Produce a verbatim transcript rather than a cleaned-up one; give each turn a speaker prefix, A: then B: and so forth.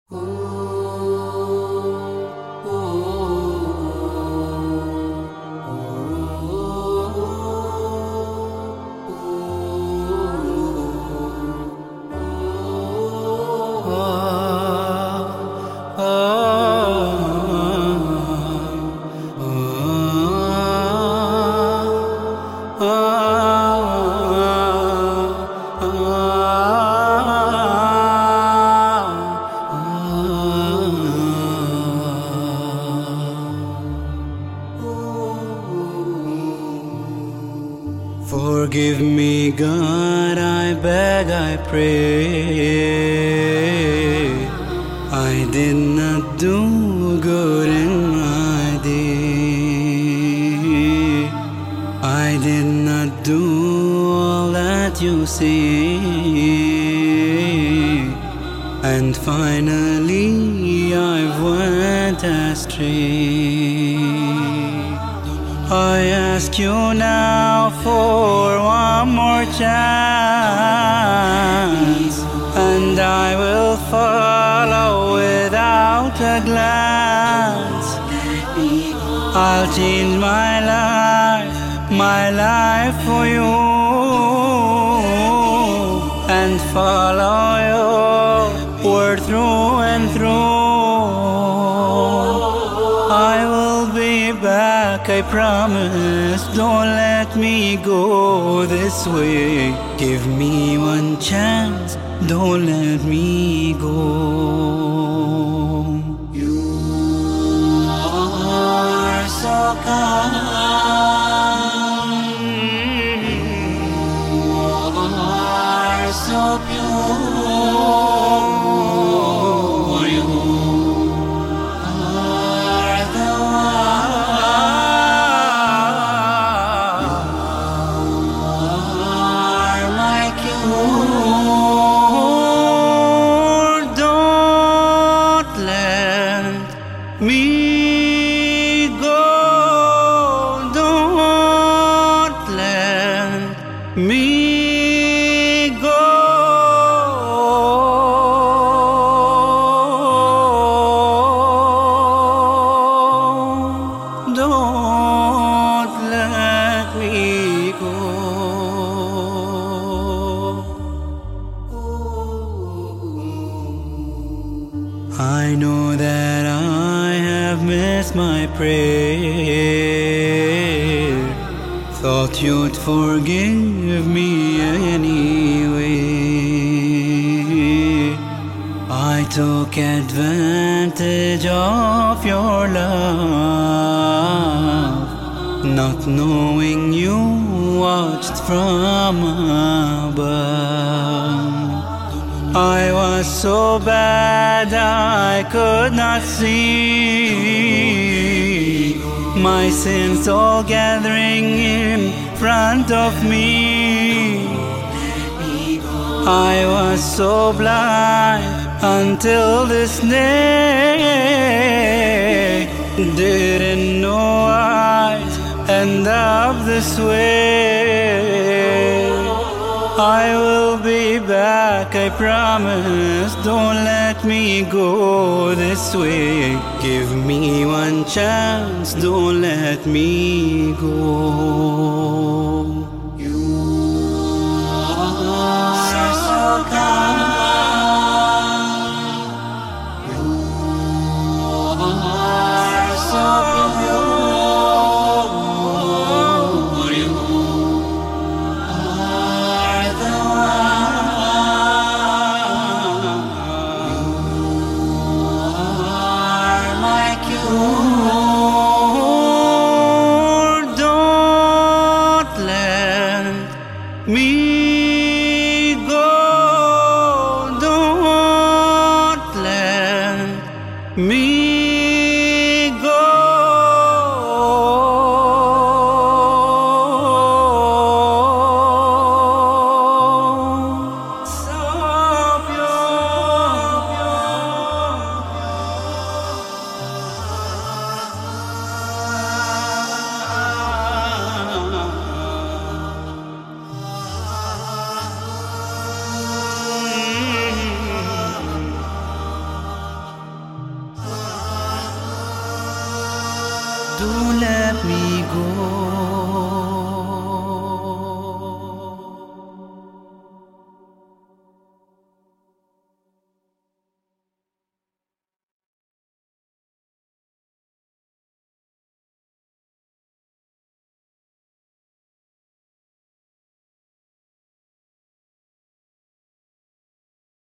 A: Forgive me, God, I beg, I pray. I did not do good in my day. I did not do all that you say. And finally I went astray. I ask you now for one more chance, and I will follow without a glance. I'll change my life, my life for you, and follow your word through and through. I will be back, I promise. Don't let me go this way. Give me one chance, don't let me go. You are so kind, you are so pure. Me go, don't let me go. Don't let me go. I know that I have missed my prayer. Thought you'd forgive me anyway. I took advantage of your love, not knowing you watched from above. I was so bad I could not see my sins all gathering in front of me. I was so blind until this day, didn't know I'd end up this way. I will be back, I promise. Don't let me go this way. Give me one chance, don't let me go. You are so kind, you are so pure. Don't let Don't let me go.